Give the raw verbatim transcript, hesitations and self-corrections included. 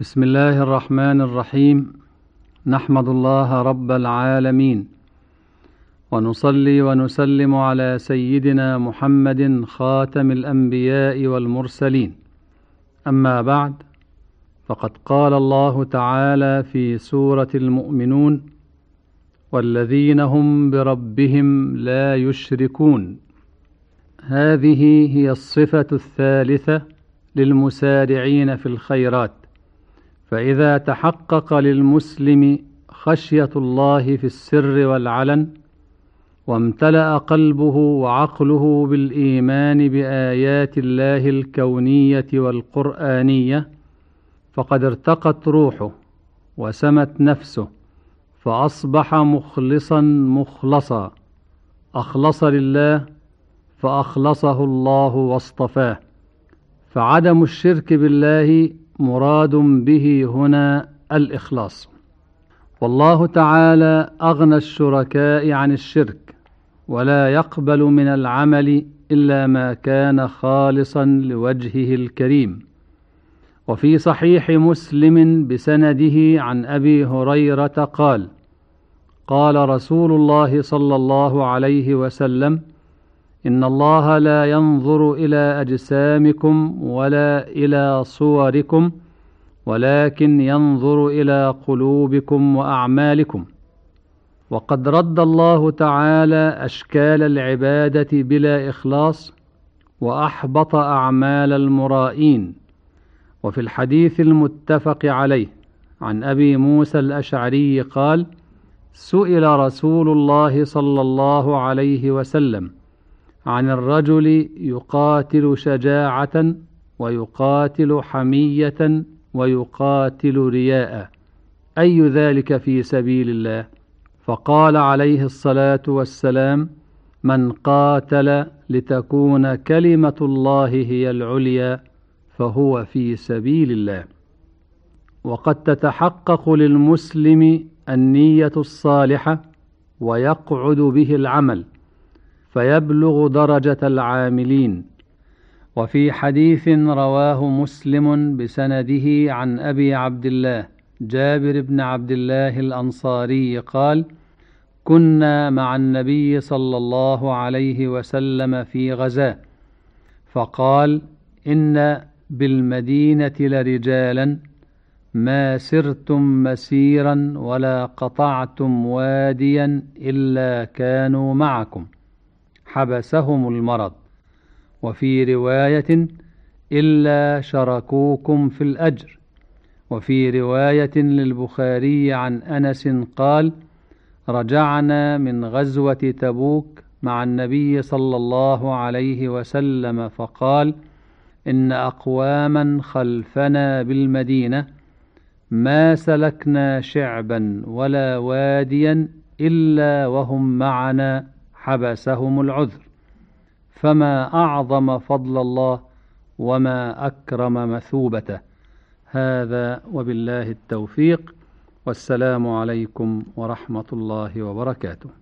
بسم الله الرحمن الرحيم. نحمد الله رب العالمين، ونصلي ونسلم على سيدنا محمد خاتم الأنبياء والمرسلين. أما بعد، فقد قال الله تعالى في سورة المؤمنون: والذين هم بربهم لا يشركون. هذه هي الصفة الثالثة للمسارعين في الخيرات. فإذا تحقق للمسلم خشية الله في السر والعلن، وامتلأ قلبه وعقله بالإيمان بآيات الله الكونية والقرآنية، فقد ارتقت روحه وسمت نفسه، فأصبح مخلصا مخلصا، أخلص لله فأخلصه الله واصطفاه. فعدم الشرك بالله مراد به هنا الإخلاص. والله تعالى أغنى الشركاء عن الشرك، ولا يقبل من العمل إلا ما كان خالصا لوجهه الكريم. وفي صحيح مسلم بسنده عن أبي هريرة قال: قال رسول الله صلى الله عليه وسلم: إن الله لا ينظر إلى أجسامكم ولا إلى صوركم، ولكن ينظر إلى قلوبكم وأعمالكم. وقد رد الله تعالى أشكال العبادة بلا إخلاص، وأحبط أعمال المرائين. وفي الحديث المتفق عليه عن أبي موسى الأشعري قال: سئل رسول الله صلى الله عليه وسلم عن الرجل يقاتل شجاعة ويقاتل حمية ويقاتل رياء، أي ذلك في سبيل الله؟ فقال عليه الصلاة والسلام: من قاتل لتكون كلمة الله هي العليا فهو في سبيل الله. وقد تتحقق للمسلم النية الصالحة، ويقعد به العمل فيبلغ درجة العاملين. وفي حديث رواه مسلم بسنده عن أبي عبد الله جابر بن عبد الله الأنصاري قال: كنا مع النبي صلى الله عليه وسلم في غزاة، فقال: إن بالمدينة لرجالا ما سرتم مسيرا ولا قطعتم واديا إلا كانوا معكم، حبسهم المرض. وفي رواية: إلا شركوكم في الأجر. وفي رواية للبخاري عن أنس قال: رجعنا من غزوة تبوك مع النبي صلى الله عليه وسلم، فقال: إن أقواما خلفنا بالمدينة ما سلكنا شعبا ولا واديا إلا وهم معنا، حبسهم العذر. فما أعظم فضل الله وما أكرم مثوبته. هذا وبالله التوفيق، والسلام عليكم ورحمة الله وبركاته.